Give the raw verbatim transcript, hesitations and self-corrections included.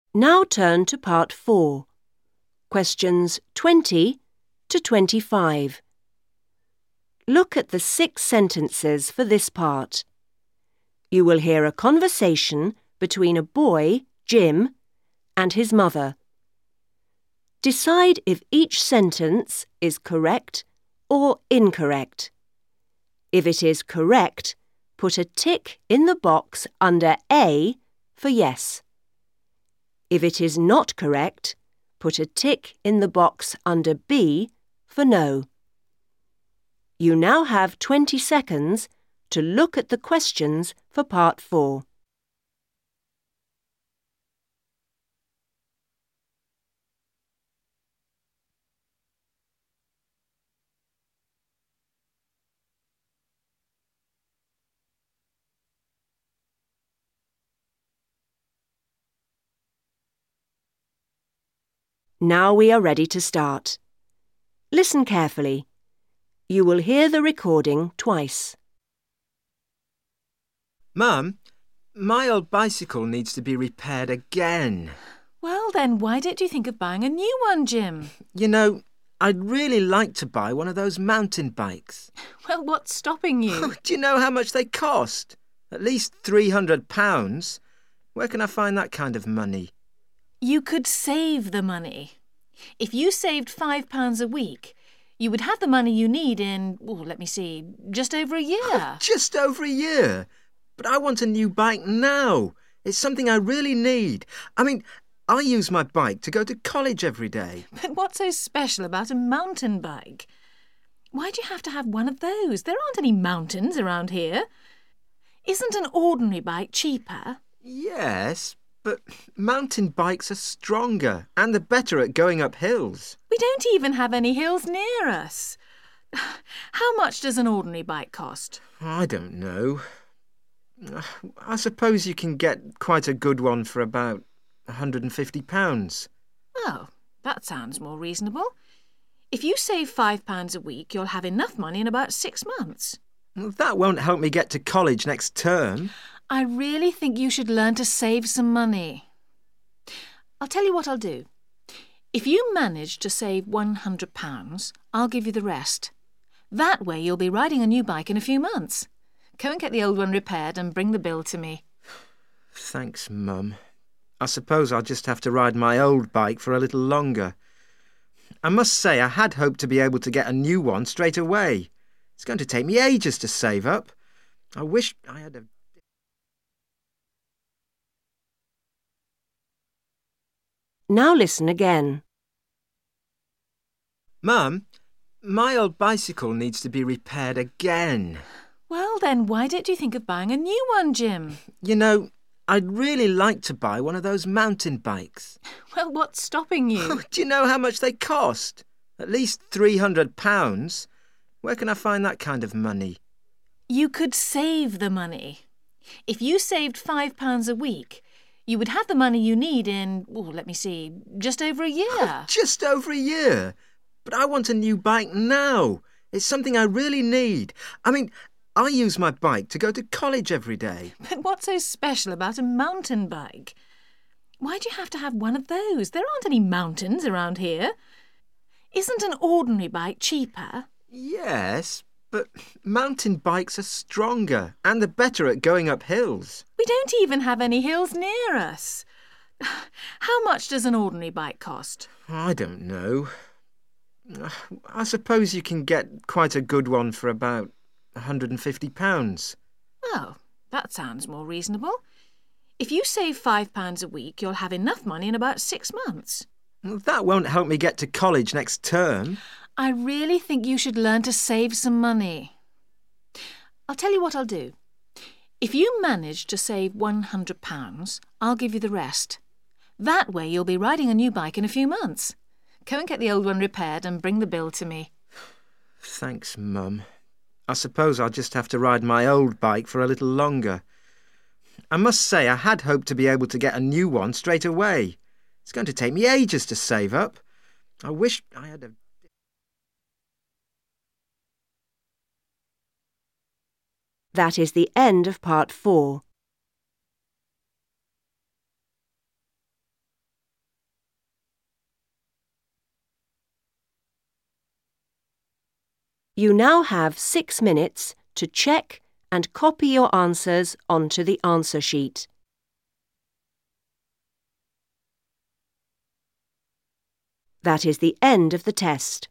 Now turn to part four, questions twenty to twenty-five. Look at the six sentences for this part. You will hear a conversation between a boy, Jim, and his mother. Decide if each sentence is correct or incorrect. If it is correct, put a tick in the box under A for yes. If it is not correct, put a tick in the box under B for no. You now have twenty seconds to look at the questions for part four. Now we are ready to start. Listen carefully. You will hear the recording twice. Mum, my old bicycle needs to be repaired again. Well then, why don't you think of buying a new one, Jim? You know, I'd really like to buy one of those mountain bikes. Well, what's stopping you? Do you know how much they cost? At least three hundred pounds. Where can I find that kind of money? You could save the money. If you saved five pounds a week, you would have the money you need in, oh, let me see, just over a year. Just over a year? But I want a new bike now. It's something I really need. I mean, I use my bike to go to college every day. But what's so special about a mountain bike? Why do you have to have one of those? There aren't any mountains around here. Isn't an ordinary bike cheaper? Yes, but mountain bikes are stronger and they're better at going up hills. We don't even have any hills near us. How much does an ordinary bike cost? I don't know. I suppose you can get quite a good one for about one hundred and fifty pounds. Oh, that sounds more reasonable. If you save five pounds a week, you'll have enough money in about six months. That won't help me get to college next term. I really think you should learn to save some money. I'll tell you what I'll do. If you manage to save one hundred pounds, I'll give you the rest. That way you'll be riding a new bike in a few months. Go and get the old one repaired and bring the bill to me. Thanks, Mum. I suppose I'll just have to ride my old bike for a little longer. I must say I had hoped to be able to get a new one straight away. It's going to take me ages to save up. I wish I had a... Now listen again. Mum, my old bicycle needs to be repaired again. Well then, why don't you think of buying a new one, Jim? You know, I'd really like to buy one of those mountain bikes. Well, what's stopping you? Do you know how much they cost? At least three hundred pounds. Where can I find that kind of money? You could save the money. If you saved five pounds a week, you would have the money you need in, oh, let me see, just over a year. Just over a year? But I want a new bike now. It's something I really need. I mean, I use my bike to go to college every day. But what's so special about a mountain bike? Why do you have to have one of those? There aren't any mountains around here. Isn't an ordinary bike cheaper? Yes, but mountain bikes are stronger and they're better at going up hills. We don't even have any hills near us. How much does an ordinary bike cost? I don't know. I suppose you can get quite a good one for about one hundred and fifty pounds. Oh, that sounds more reasonable. If you save five pounds a week, you'll have enough money in about six months. That won't help me get to college next term. I really think you should learn to save some money. I'll tell you what I'll do. If you manage to save one hundred pounds, I'll give you the rest. That way you'll be riding a new bike in a few months. Go and get the old one repaired and bring the bill to me. Thanks, Mum. I suppose I'll just have to ride my old bike for a little longer. I must say I had hoped to be able to get a new one straight away. It's going to take me ages to save up. I wish I had a... That is the end of part four. You now have six minutes to check and copy your answers onto the answer sheet. That is the end of the test.